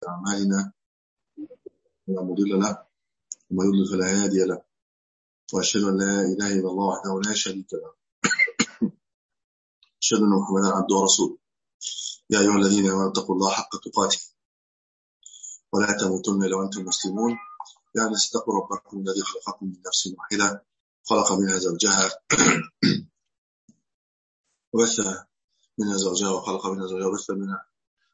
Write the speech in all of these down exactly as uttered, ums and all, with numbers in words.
أعمالنا لا مضل له وما يضلل فلا هادي له، وأشهد أن لا إله إلا الله وحده لا شريك له، أشهد أن محمدا عبده ورسوله. يا أيها الذين آمنوا اتقوا الله حق تقاته ولا تموتن إلا وأنتم مسلمون. يا الناس اتقوا ربكم الذي خلقكم من نفس واحدة خلق منها زوجها وبث منها زوجها وخلق منها زوجها وبث منها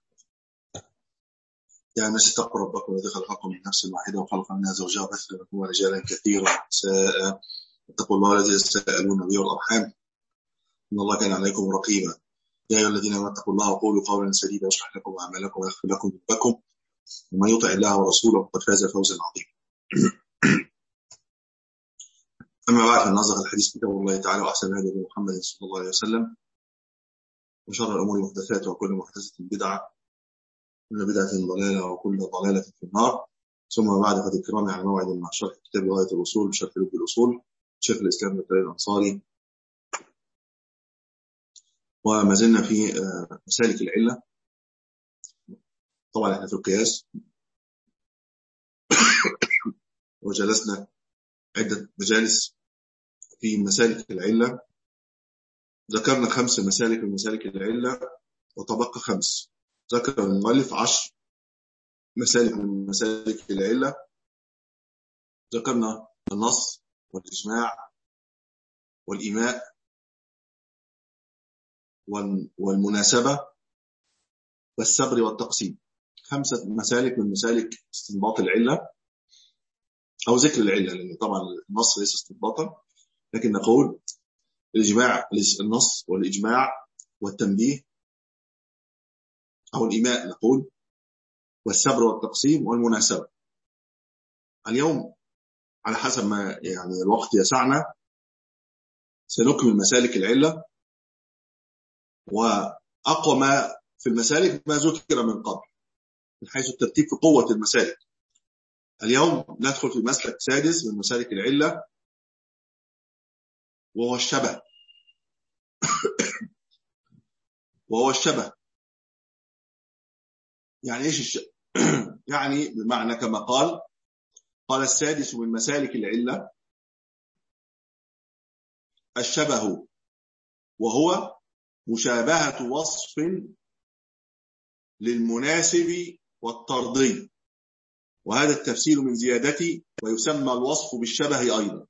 يا الناس اتقوا ربكم الذي خلقكم من نفس واحدة وخلق منها زوجها وبث منهما رجالا كثيرا ونساء. اتقوا الله الذي تساءلون به والأرحام إن الله كان عليكم رقيبا. يا أيها الذين آمنوا اتقوا الله وقولوا قولا سديدا يصلح لكم أعمالكم ويغفر لكم ذنوبكم ومن يطع الله ورسوله فقد فاز فوزا عظيما. أما بعد، فإن أصدق الحديث كتاب الله تعالى وأحسن الهدي هدي محمد صلى الله عليه وسلم، وشر الأمور محدثاتها وكل محدثة بدعة وكل بدعة ضلالة وكل ضلالة في النار. ثم بعد، قد الكرام على موعد مع شرح كتاب غاية الوصول بشرح لب الأصول شيخ الإسلام ابن تيمية الأنصاري، وما زلنا في مسالك العلة. طبعا احنا في القياس وجلسنا عدة مجالس في مسالك العلة، ذكرنا خمس مسالك من مسالك العلة وطبق خمس. ذكر المؤلف عشر مسالك من مسالك العلة. ذكرنا النص والإجماع والإيماء والمناسبة والصبر والتقسيم. خمسة مسالك من مسالك استنباط العلة أو ذكر العلة، لأن طبعا النص ليس استنباطا، لكن نقول الإجماع النص والإجماع والتنبيه أو الإيماء نقول، والصبر والتقسيم والمناسبة. اليوم على حسب ما يعني الوقت يسعنا سنكمل مسالك العلة، وأقوى ما في المسالك ما ذكر من قبل من حيث الترتيب في قوة المسالك. اليوم ندخل في مسلك سادس من مسالك العلة وهو الشبه. وهو الشبه يعني ايش الشبه؟ يعني بمعنى كما قال قال السادس من مسالك العلة الشبه، وهو مشابهة وصف للمناسب والطردي، وهذا التفسير من زيادته، ويسمى الوصف بالشبه أيضا.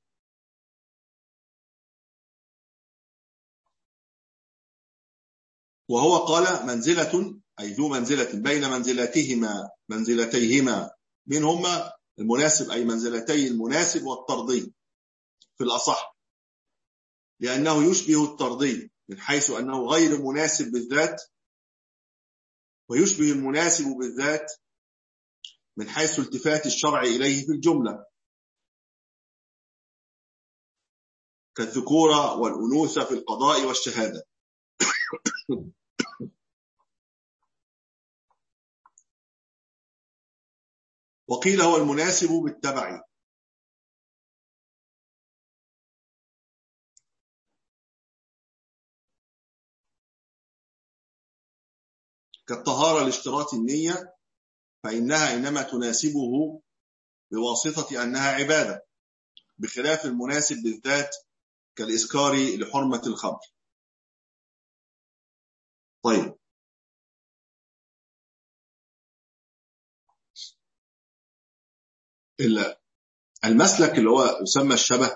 وهو قال منزلة أي ذو منزلة بين منزلتهما منزلتيهما منهما المناسب أي منزلتي المناسب والطردي في الأصح، لأنه يشبه الطردي من حيث أنه غير مناسب بالذات، ويشبه المناسب بالذات من حيث التفات الشرع إليه في الجملة كالذكورة والأنوثة في القضاء والشهادة. وقيل هو المناسب بالتبع، كالطهارة لاشتراط النية فإنها إنما تناسبه بواسطة أنها عبادة، بخلاف المناسب بالذات كالإسكار لحرمة الخمر. طيب، المسلك اللي هو يسمى الشبه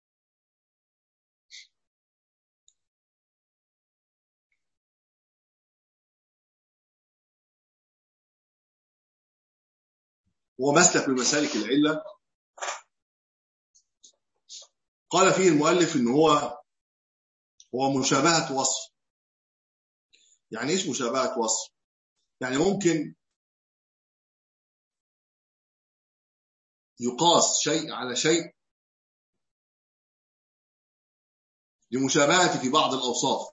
هو مسلك من مسالك العلة. قال فيه المؤلف إن هو هو مشابهة وصف. يعني إيش مشابهة وصف؟ يعني ممكن يقاس شيء على شيء لمشابهة في بعض الأوصاف.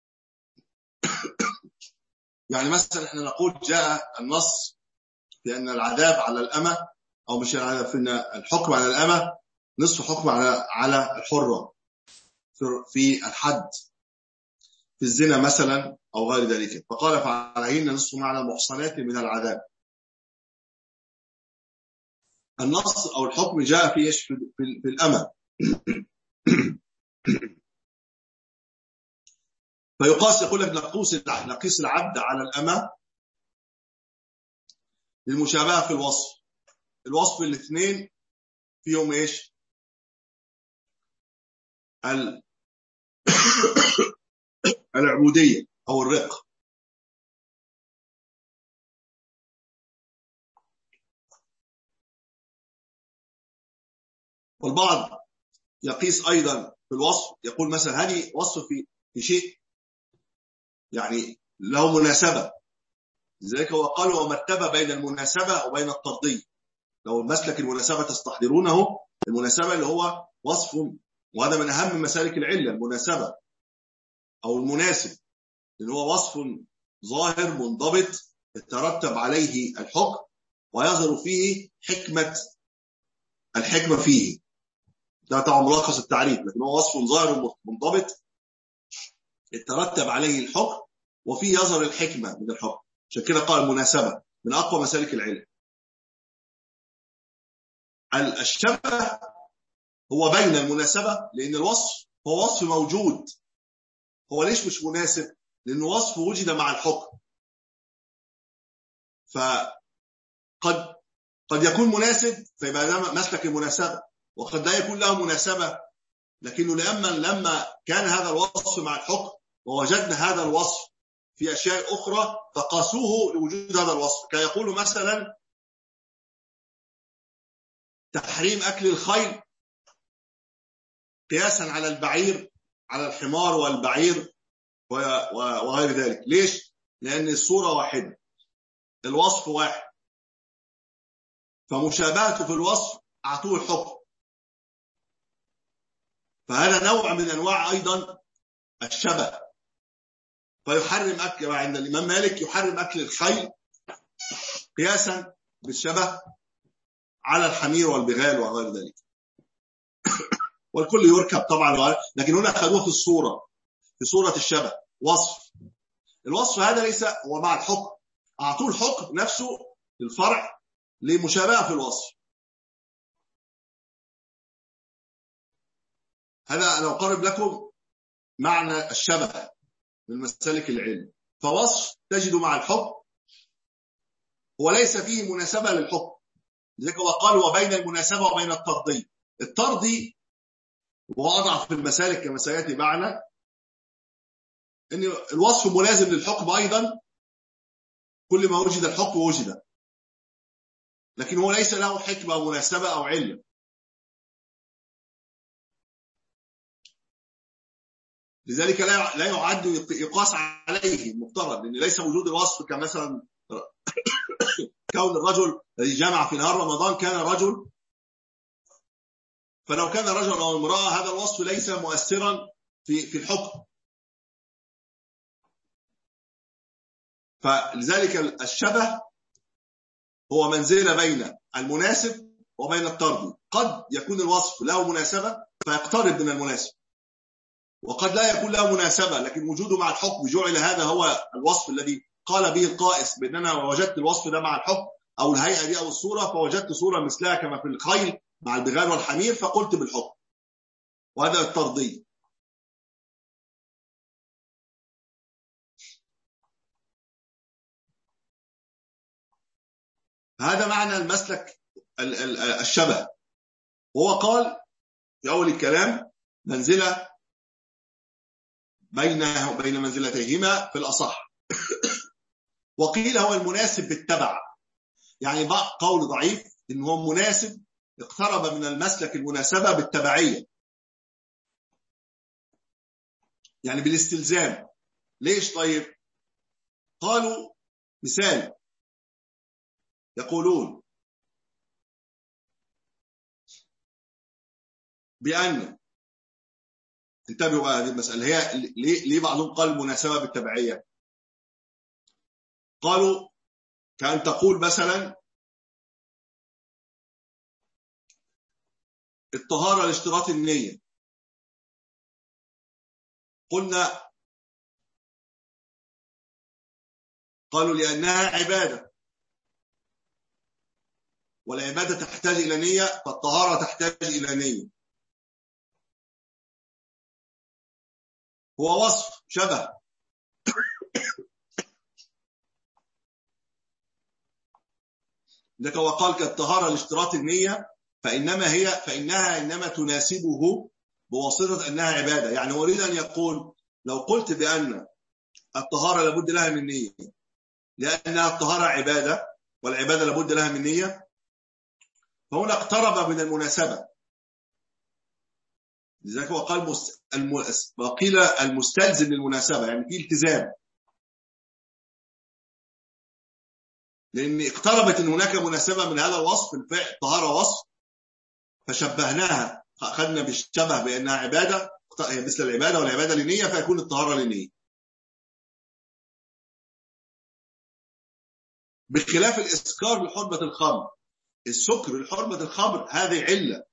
يعني مثلا احنا نقول جاء النص في أن العذاب على الأمة، أو مش العذاب، في أن الحكم على الأمة نصف حكم على على الحرة في الحد في الزنا مثلا أو غير ذلك، فقال فعليهن نصف معنى المحصنات من العذاب. النص أو الحكم جاء في إيش؟ في, في, في الأمة. فيقاس، يقول لك نقوس نقيس العبد على الأمة للمشابهة في الوصف. الوصف الاثنين فيهم إيش؟ العبودية أو الرق. والبعض يقيس أيضا في الوصف، يقول مثلا هذه وصف في في شيء يعني له مناسبة، لذلك هو قال ومرتبة بين المناسبة وبين الترضي. لو مسلك المناسبة تستحضرونه، المناسبة اللي هو وصف، وهذا من أهم مسالك العلة، المناسبة أو المناسب، اللي هو وصف ظاهر منضبط يترتب عليه الحكم ويظهر فيه حكمة الحكمة فيه. ده طبعا ملخص التعريف، لكن هو وصف ظاهر منضبط يترتب عليه الحكم وفيه يظهر الحكمة من الحكم. عشان كده قال المناسبة من أقوى مسالك العلم. الشبه هو بين المناسبة، لأن الوصف هو وصف موجود. هو ليش مش مناسب؟ لأنه وصف وجد مع الحكم. فقد قد يكون مناسب فيبقى ده مسلك المناسبة، وقد لا يكون له مناسبة، لكنه لما لما كان هذا الوصف مع الحكم ووجدنا هذا الوصف في أشياء أخرى فقاسوه لوجود هذا الوصف. كي يقولوا مثلا تحريم أكل الخيل قياسا على البعير، على الحمار والبعير وغير ذلك. ليش؟ لأن الصورة واحدة، الوصف واحد، فمشابهته في الوصف أعطوه الحكم. فهذا نوع من أنواع أيضا الشبه. فيحرم أكل، عند الإمام مالك يحرم أكل الخيل قياسا بالشبه على الحمير والبغال وغير ذلك. والكل يركب طبعا، لكن هنا أخذوه في الصورة، في صورة الشبه، وصف. الوصف هذا ليس هو مع الحكم، أعطوه الحكم نفسه للفرع لمشابهة في الوصف. هذا أنا أقرب لكم معنى الشبه من مسالك العلم. فوصف تجد مع الحكم وليس فيه مناسبة للحكم، لذلك هو قال وبين المناسبة وبين الترضي. الترضي وأضعف في المسالك كما سيأتي معنا، أن الوصف ملازم للحكم أيضا، كل ما وجد الحكم وجد، لكن هو ليس له حكمة أو مناسبة أو علة. لذلك لا يعد يقاس عليه المفترض، لأن ليس وجود الوصف كمثلا كون الرجل الذي جمع في نهار رمضان كان رجل، فلو كان رجل أو امرأة هذا الوصف ليس مؤثرا في في الحكم. فلذلك الشبه هو منزلة بين المناسب وبين الترضي. قد يكون الوصف له مناسبة فيقترب من المناسب، وقد لا يكون له مناسبة لكن وجوده مع الحكم جعل هذا هو الوصف الذي قال به القائس، بأن أنا وجدت الوصف ده مع الحكم أو الهيئة دي أو الصورة، فوجدت صورة مثلها كما في الخيل مع البغال والحمير فقلت بالحكم، وهذا الترضي. هذا معنى المسلك الشبه. وهو قال في أول الكلام منزلة بين بين منزلتيهما في الأصح. وقيل هو المناسب بالتبع، يعني قول ضعيف إن هو مناسب اقترب من المسلك المناسبة بالتبعية، يعني بالاستلزام. ليش طيب؟ قالوا مثال، يقولون بأن، انتبهوا بقى هذه المسألة، هي ليه, ليه بعضهم قال المناسبة بالتبعية؟ قالوا كأن تقول مثلا الطهارة لاشتراط النية، قلنا قالوا لأنها عبادة، والعبادة تحتاج إلى نية، فالطهارة تحتاج إلى نية. هو وصف شبه. لك وقال كالطهارة لاشتراط النية، فإنما هي فإنها إنما تناسبه بواسطة أنها عبادة. يعني أريد أن يقول لو قلت بأن الطهارة لابد لها من نية لأنها الطهارة عبادة والعبادة لابد لها من نية، فهنا اقترب من المناسبة. لذلك هو قال وقيل المستلزم للمناسبة، يعني في التزام، لأن اقتربت أن هناك مناسبة من هذا الوصف. الطهارة وصف فشبهناها، أخذنا بالشبه بأنها عبادة مثل العبادة، والعبادة لنية فيكون الطهارة لنية. بخلاف الإسكار لحرمة الخمر، السكر لحرمة الخمر هذه علة،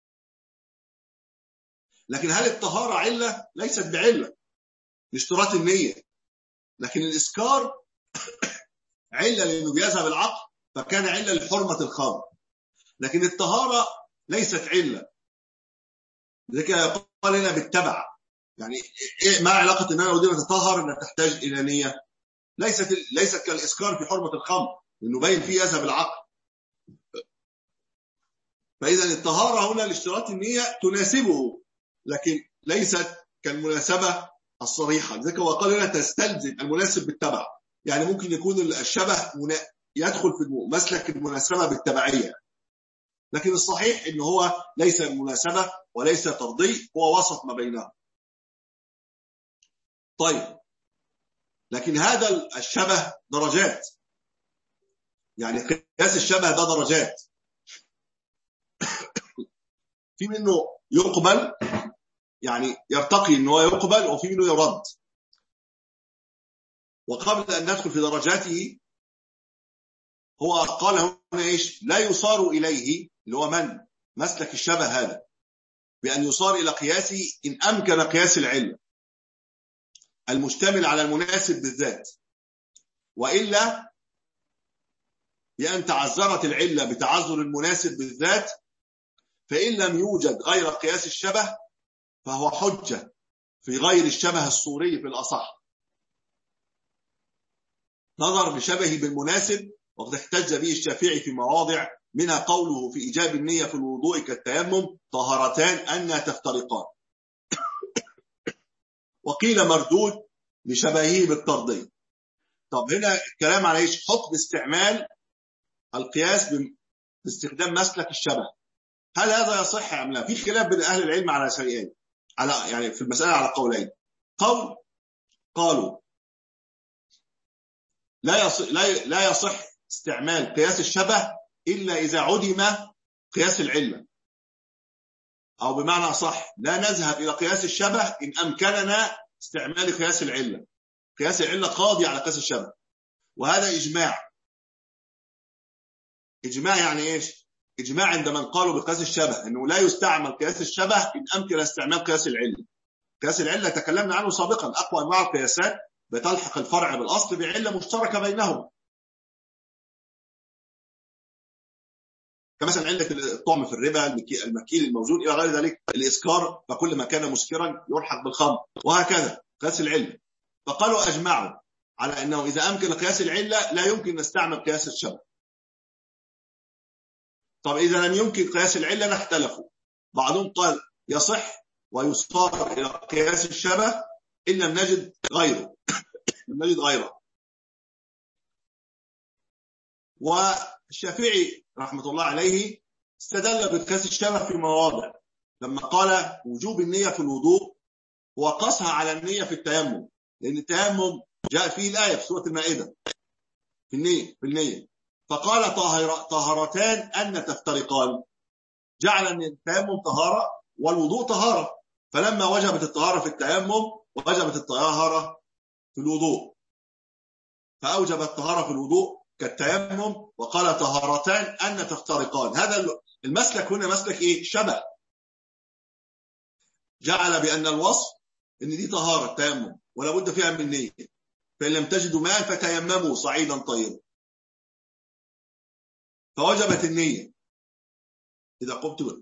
لكن هل الطهارة علة؟ ليست بعلة لاشتراط النية، لكن الإسكار علة لأنه بيذهب العقل فكان علة لحرمة الخمر، لكن الطهارة ليست علة. لذلك قال لنا بالتبع، يعني إيه ما علاقة أن أنا أريد أن أتطهر أنها تحتاج إلى نية؟ ليست ليست كالإسكار في حرمة الخمر لأنه باين فيه يذهب العقل. فإذا الطهارة هنا لاشتراط النية تناسبه، لكن ليست كالمناسبة الصريحة. لذلك هو قال لنا تستلزم المناسب بالتبع، يعني ممكن يكون الشبه يدخل في مسلك المناسبة بالتبعية، لكن الصحيح إنه هو ليس مناسبة وليس ترضي، هو وسط ما بينهم. طيب، لكن هذا الشبه درجات، يعني قياس الشبه ده درجات، في منه يقبل يعني يرتقي إنه هو يقبل، وفي منه يرد. وقبل أن ندخل في درجاته هو قال هنا إيش؟ لا يصار إليه، اللي هو من مسلك الشبه هذا، بأن يصار إلى قياسه إن أمكن قياس العلة المشتمل على المناسب بالذات، وإلا بأن تعذرت العلة بتعذر المناسب بالذات، فإن لم يوجد غير قياس الشبه فهو حجة في غير الشبه الصوري في الأصح، نظر بشبهه بالمناسب. وقد احتج به الشافعي في مواضع، منها قوله في إيجاب النية في الوضوء كالتيمم طهارتان أن تفترقان، وقيل مردود لشبهه بالترضية. طب هنا الكلام على ايش؟ حكم استعمال القياس باستخدام مسلك الشبه، هل هذا يصح ام لا؟ في خلاف بين اهل العلم على شيئين، على يعني في المسألة على قولين. قول قالوا لا يصح لا يصح استعمال قياس الشبه الا اذا عدم قياس العلة، او بمعنى صح لا نذهب الى قياس الشبه ان امكننا استعمال قياس العلة. قياس العلة قاضي على قياس الشبه، وهذا اجماع. اجماع يعني ايش؟ اجماع عند من قالوا بقياس الشبه انه لا يستعمل قياس الشبه ان امكن استعمال قياس العلة. قياس العلة تكلمنا عنه سابقا، اقوى انواع القياسات بتلحق الفرع بالاصل بعلة مشتركة بينهم، كمثلا علة الطعم في الربا، المكيل الموجود الى غير ذلك، الاسكار فكل ما كان مسكرا يلحق بالخمر، وهكذا قياس العلة. فقالوا اجمعوا على انه اذا امكن قياس العلة لا يمكن نستعمل قياس الشبه. طب اذا لم يمكن قياس العلة نختلفوا، بعضهم قال يصح ويصار الى قياس الشبه ان لم نجد غيره لم نجد غيره. والشافعي رحمة الله عليه استدل بقياس الشبه في مواضع، لما قال وجوب النية في الوضوء وقصها على النية في التيمم، لأن التيمم جاء فيه الآية في سورة المائدة في النية في النية فقال طهارتان أن تفترقان، جعل أن التيمم طهارة والوضوء طهارة، فلما وجبت الطهارة في التيمم وجبت الطهارة في الوضوء، فأوجب الطهارة في الوضوء كالتيمم وقال طهارتان أن تفترقان. هذا المسلك هنا مسلك إيه؟ شبه، جعل بأن الوصف إن دي طهارة تيمم ولا بد فيها من نية، فإن لم تجدوا ماء فتيمموا صعيدا طيبا، فوجبت النية. إذا قمت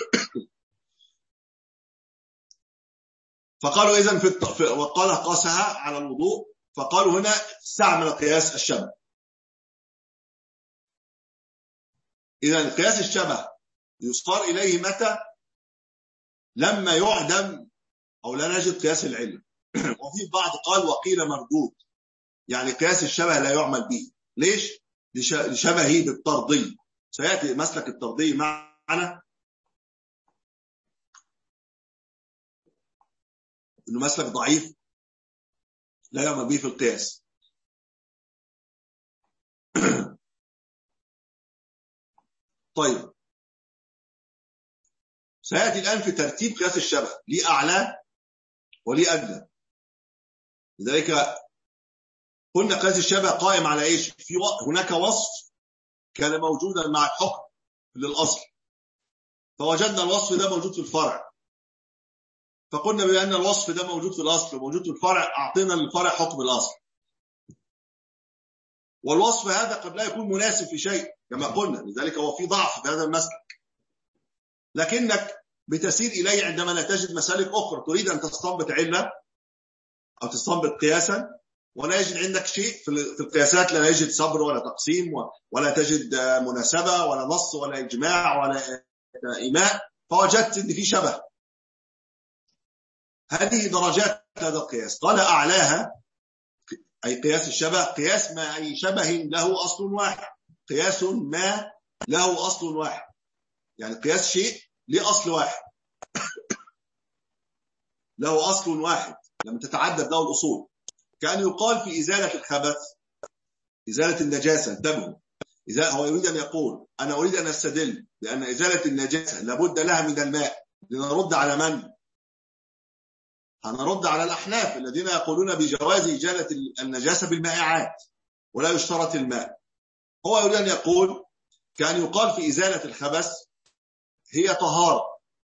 فقالوا إذن في, الط... في وقال قاسها على الوضوء، فقالوا هنا استعمل قياس الشبه. إذن قياس الشبه يصار إليه متى؟ لما يعدم أو لا نجد قياس العلم. وفي بعض قال وقيل مردود، يعني قياس الشبه لا يعمل به. ليش؟ لشبهه بالطردي. سيأتي مسلك الطردي معنا إنه مسلك ضعيف لا يعمل به في القياس. طيب، سيأتي الآن في ترتيب قياس الشبه، ليه أعلى وليه أدنى. لذلك قلنا قياس الشبه قائم على إيش؟ في هناك وصف كان موجودا مع الحكم للأصل، فوجدنا الوصف ده موجود في الفرع، فقلنا بأن الوصف ده موجود في الأصل وموجود في الفرع، أعطينا للفرع حكم الأصل. والوصف هذا قد لا يكون مناسب في شيء كما قلنا، لذلك هو في ضعف في هذا المسلك، لكنك بتسير إليه عندما لا تجد مسالك أخرى تريد أن تستنبط علة أو تستنبط قياسا ولا يجد عندك شيء في القياسات، لا يجد صبر ولا تقسيم ولا تجد مناسبة ولا نص ولا إجماع ولا إيماء، فوجدت أن في شبه. هذه درجات هذا القياس. قال أعلاها أي قياس الشبه قياس ما أي شبه له أصل واحد، قياس ما له أصل واحد، يعني قياس شيء له أصل واحد، له أصل واحد لم تتعدد له الأصول. كان يقال في إزالة الخبث، إزالة النجاسة. انتبهوا، إذا هو يريد أن يقول أنا أريد أن أستدل لأن إزالة النجاسة لابد لها من الماء، لنرد على من؟ هنرد على الأحناف الذين يقولون بجواز إزالة النجاسة بالمائعات ولا يشترط الماء. هو يريد أن يقول كان يقال في إزالة الخبث هي طهارة،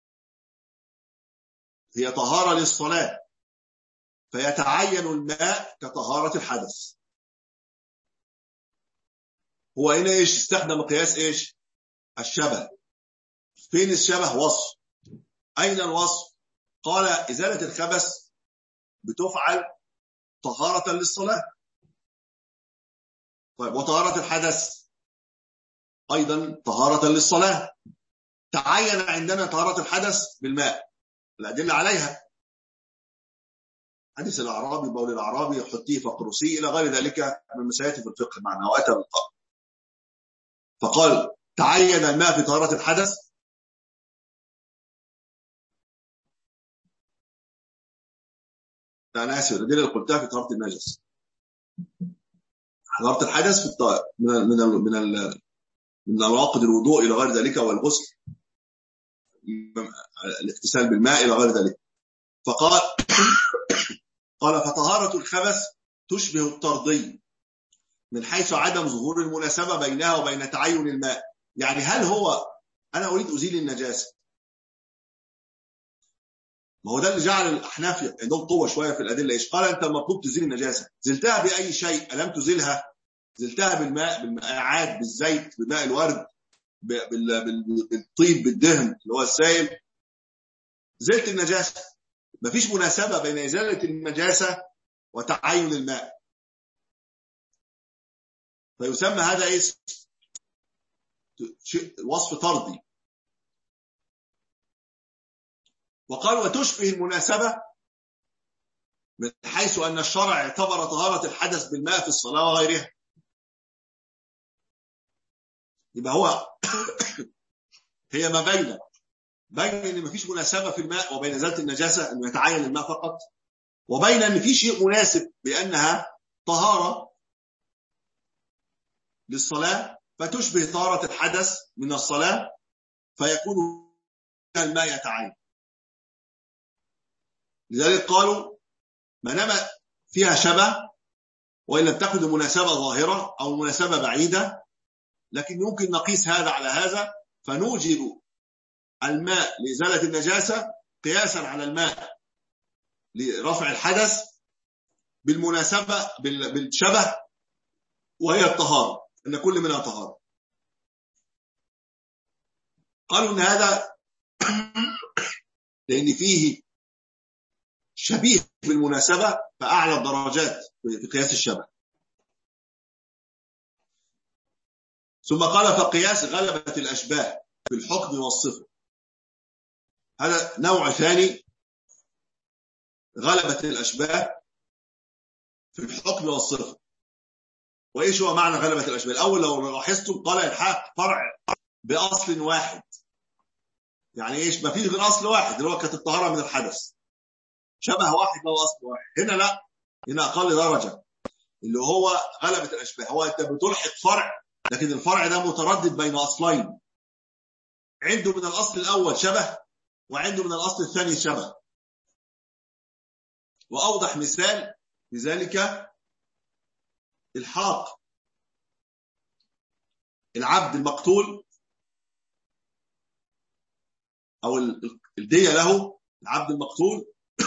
هي طهارة للصلاة، فيتعين الماء كطهارة الحدث. هو هنا إيش استخدم قياس إيش؟ الشبه. فين الشبه؟ وصف. أين الوصف؟ قال إزالة الخبث بتفعل طهارة للصلاة. طيب، وطهارة الحدث أيضا طهارة للصلاة. تعين عندنا طهارة الحدث بالماء، الأدلة عليها حديث الأعرابي بول الأعرابي حطيه فقرسي إلى غير ذلك من مسائل في الفقه معنى وأتى بالقول. فقال تعين الماء في طهارة الحدث. أنا آسف، الأدلة اللي قلتها في طهارة النجس. طهارة الحدث في الطهارة من ال من ال من ال من نواقض الوضوء إلى غير ذلك والغسل، الاغتسال بالماء إلى غير ذلك. فقال قال فطهارة الخبث تشبه الطردي من حيث عدم ظهور المناسبة بينها وبين تعين الماء. يعني هل هو أنا أريد أزيل النجاسة، ما هو ده اللي جعل الأحناف عندهم قوة شوية في الأدلة. إيش قال أنت المطلوب تزيل النجاسة، زلتها بأي شيء؟ ألم تزيلها؟ زلتها بالماء، بالمائعات، بالزيت، بماء الورد، بالطيب، بالدهن اللي هو السائل، زلت النجاسة. مفيش مناسبة بين إزالة النجاسة وتعين الماء، فيسمى هذا إيه؟ وصف طردي. وقال وتشبه المناسبة من حيث أن الشرع اعتبر طهارة الحدث بالماء في الصلاة وغيرها. يبقى هو هي ما بين بين ان مفيش مناسبة في الماء وبين إزالة النجاسة انه يتعين الماء فقط، وبين ان في شيء مناسب بانها طهارة للصلاة فتشبه طهارة الحدث من الصلاة فيكون الماء يتعين. لذلك قالوا ما دام فيها شبه وإن لم تكن المناسبة ظاهرة أو المناسبة بعيدة، لكن يمكن نقيس هذا على هذا فنوجب الماء لإزالة النجاسة قياسا على الماء لرفع الحدث بالمناسبة بالشبه وهي الطهارة، أن كل منها طهارة. قالوا إن هذا لأن فيه شبيه بالمناسبة فأعلى الدرجات في قياس الشبه. ثم قال فقياس غلبة الأشباه في الحكم والصفة، هذا نوع ثاني، غلبة الأشباه في الحكم والصفة. وإيش هو معنى غلبة الأشباه؟ الأول لو لاحظتم قال الحاق فرع بأصل واحد، يعني إيش؟ ما فيش غير أصل واحد اللي هو كانت الطهارة من الحدث، شبه واحد له أصل واحد. هنا لا، هنا أقل درجة اللي هو غلبة الأشباه، هو أنت بتلحق فرع لكن الفرع ده متردد بين أصلين، عنده من الأصل الأول شبه وعنده من الأصل الثاني شبه. وأوضح مثال لذلك الحاق العبد المقتول أو الدية له، العبد المقتول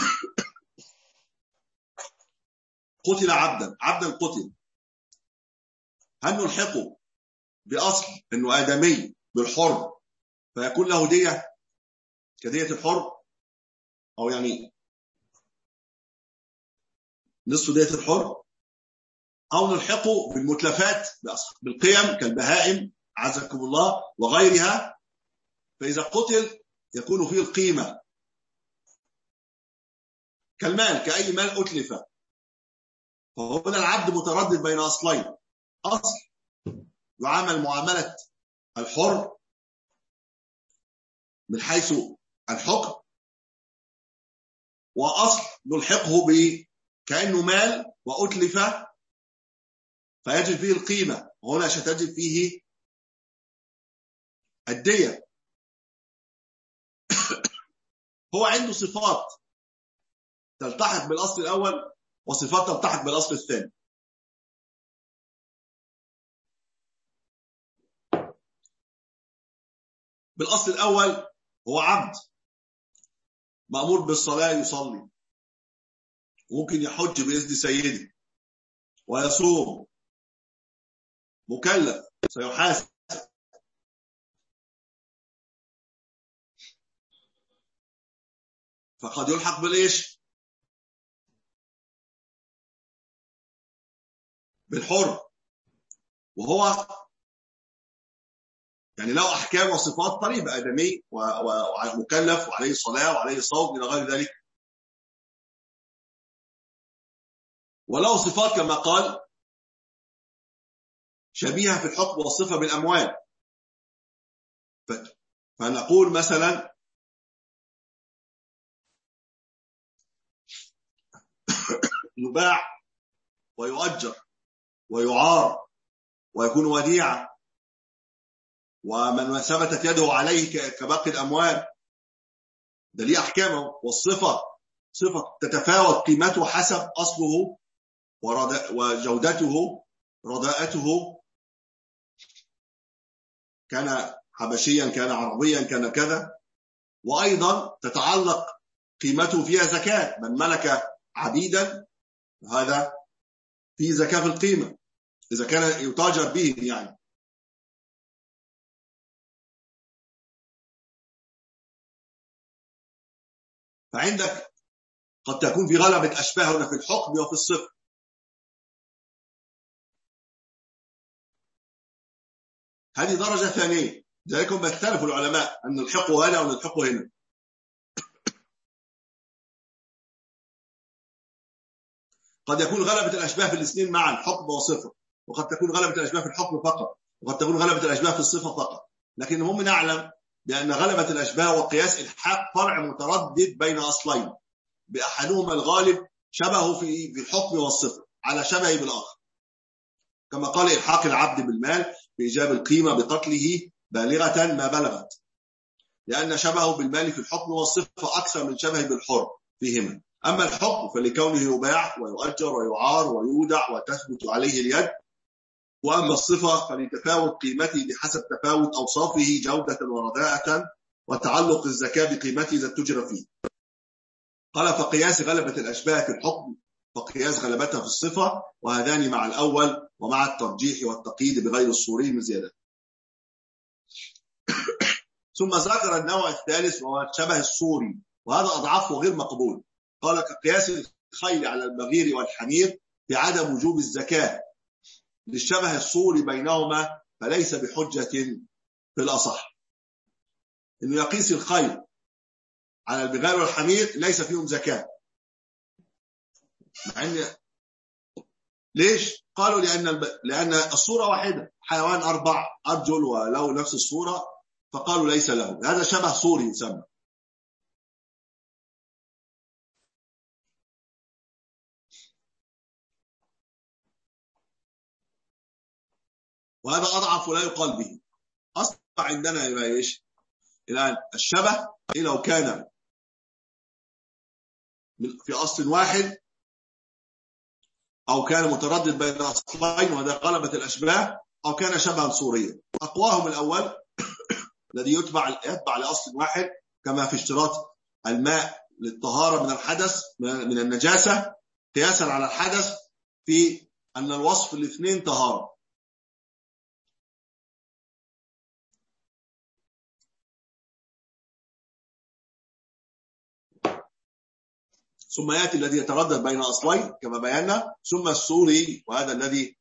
قتل عبدا، عبدا قتل، هل نلحقه بأصل أنه آدمي بالحر فيكون له دية كدية الحر، أو يعني نصف دية الحر، أو نلحقه بالمتلفات بالقيم كالبهائم عزكم الله وغيرها، فإذا قتل يكون فيه القيمة كالمال، كأي مال أتلف. فهنا العبد متردد بين أصلين، أصل يعامل معاملة الحر من حيث الحكم، وأصل نلحقه كأنه مال وأتلف فيجب فيه القيمة، وهنا ستجب فيه الدية. هو عنده صفات تلتحق بالأصل الأول وصفات تلتحق بالأصل الثاني. بالأصل الأول هو عبد مأمور بالصلاة يصلي، ممكن يحج بإذن سيده ويصوم، مكلف سيحاسب، فقد يلحق بالإيش؟ بالحر، وهو يعني له أحكام وصفات قريبة، آدمي ومكلف وعليه صلاة وعليه صوم إلى غير ذلك، وله صفات كما قال شبيهة في الحكم والصفة بالأموال. فنقول مثلا يباع ويؤجر ويعار ويكون وديعة، ومن ثبتت يده عليه كباقي الأموال، ده ليه أحكامه. والصفة صفة تتفاوت قيمته حسب أصله وجودته، رداءته، كان حبشيا كان عربيا كان كذا. وأيضا تتعلق قيمته فيها زكاة، من ملك عبيدا هذا فيه زكاة في القيمة إذا كان يتاجر به يعني. فعندك قد تكون في غلبة أشباه هنا في الحكم وفي الصفة. هذه درجة ثانية، لذلك بيختلف العلماء أن نلحقه هنا أو نلحقه هنا. قد يكون غلبة الأشباه في الاثنين معا، حكم وصفة، وقد تكون غلبة الأشباه في الحكم فقط، وقد تكون غلبة الأشباه في الصفة فقط. لكن هم نعلم بأن غلبة الأشباه وقياس الحاق فرع متردد بين أصلين، بأحدهما الغالب شبهه في الحكم والصفة على شبهه بالآخر، كما قال إلحاق العبد بالمال بإيجاب القيمة بقتله بالغة ما بلغت، لأن شبهه بالمال في الحكم والصفة أكثر من شبهه بالحر فيهما. أما الحكم فلكونه يباع ويؤجر ويعار ويودع وتثبت عليه اليد، وأما الصفة فلتفاوت قيمته بحسب تفاوت أوصافه جودة ورداءة وتعلق الزكاة بقيمته إذا تجرى فيه. قال فقياس غلبة الأشباه في الحكم فقياس غلبتها في الصفة، وهذان مع الأول ومع الترجيح والتقييد بغير الصوري من زيادة. ثم ذكر النوع الثالث وهو الشبه الصوري، وهذا أضعفه غير مقبول. قال كقياس الخيل على البغير والحمير في عدم وجوب الزكاة للشبه الصوري بينهما، فليس بحجة في الأصح. إنه يقيس الخيل على البغال والحمير ليس فيهم زكاة. مع إن ليش؟ قالوا لأن الب... لأن الصورة واحدة، حيوان أربع أرجل ولو نفس الصورة، فقالوا ليس له. هذا شبه صوري يسمى. وهذا أضعف ولا يقال به. أصبح عندنا يبقى إيش؟ الآن الشبه لو كان في أصل واحد أو كان متردد بين أصلين وهذا غلبة الأشباه، أو كان شبها صوريا. أقواهم الأول الذي يتبع يتبع لأصل واحد، كما في اشتراط الماء للطهارة من الحدث من النجاسة قياسا على الحدث، في أن الوصف الاثنين طهارة. ثم يأتي الذي يتردد بين أصلين كما بينا، ثم الصوري، وهذا الذي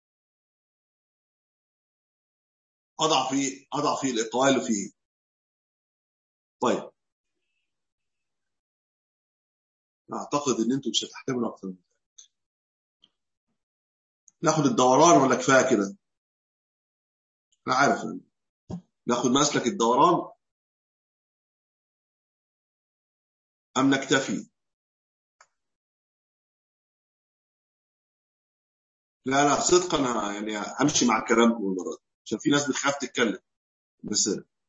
أضع فيه أضع فيه الإقوال فيه. طيب، أعتقد إن أنتم مش هتحتملوا أكثر من ذلك. ناخد الدوران ولا كفاية كده؟ أنا عارف يعني. ناخد مسلك الدوران أم نكتفي؟ لا لا صدقا يعني امشي مع كلامكم المره دي، عشان في ناس بتخاف تتكلم. بس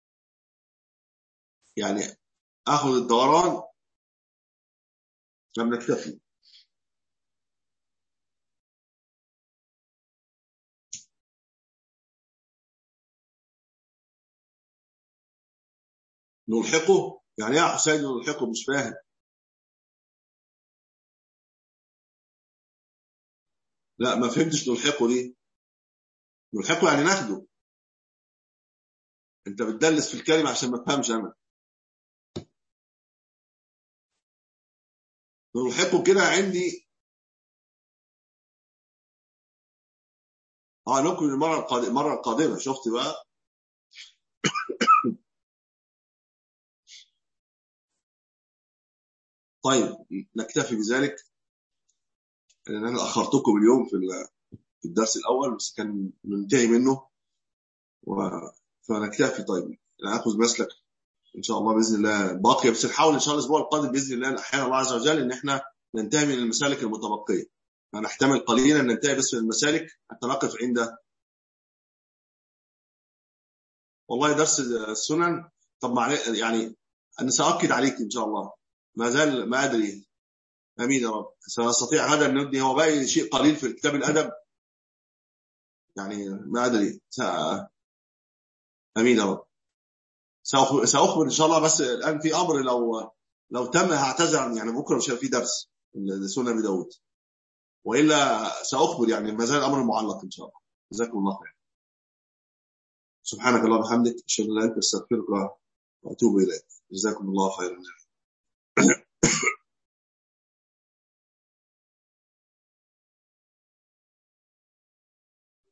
يعني اخذ الدوران لما نكتفي. نلحقه يعني يا حسين نلحقه؟ مش فاهم. لا ما فهمتش نلحقه دي. نلحقه يعني ناخده. انت بتدلس في الكلمه عشان ما تفهمش. انا نلحقه كده عندي. اه نكمل المره القادمه. المره القادمه شفت بقى. طيب نكتفي بذلك، لان انا اخرتكم اليوم في الدرس الاول بس كان منتهي منه و... فنكتفي. طيب ناخذ مسلك ان شاء الله باذن الله باقيه، بس نحاول ان شاء الله الاسبوع القادم باذن الله احيانا الله عز وجل ان احنا ننتهي من المسالك المتبقيه. هنحتمل قليلا ننتهي بس من المسالك حتى نقف عند والله درس السنن. طب مع يعني انا ساؤكد عليك ان شاء الله، ما زال ما ادري. امين يا رب. سنستطيع هذا ان نبني. هو باقي شيء قليل في كتاب الادب يعني ما ادري. سأ... امين يا رب. سأخبر إن شاء الله. بس الآن في أمر لو لو تم هعتذر يعني بكرة مش في درس سنة أبي داود، وإلا سأخبر يعني ما زال الأمر معلق إن شاء الله. جزاكم الله خير. سبحانك اللهم وبحمدك أشهد أن لا إله إلا أنت أستغفرك وأتوب إليك. جزاكم الله خيرا.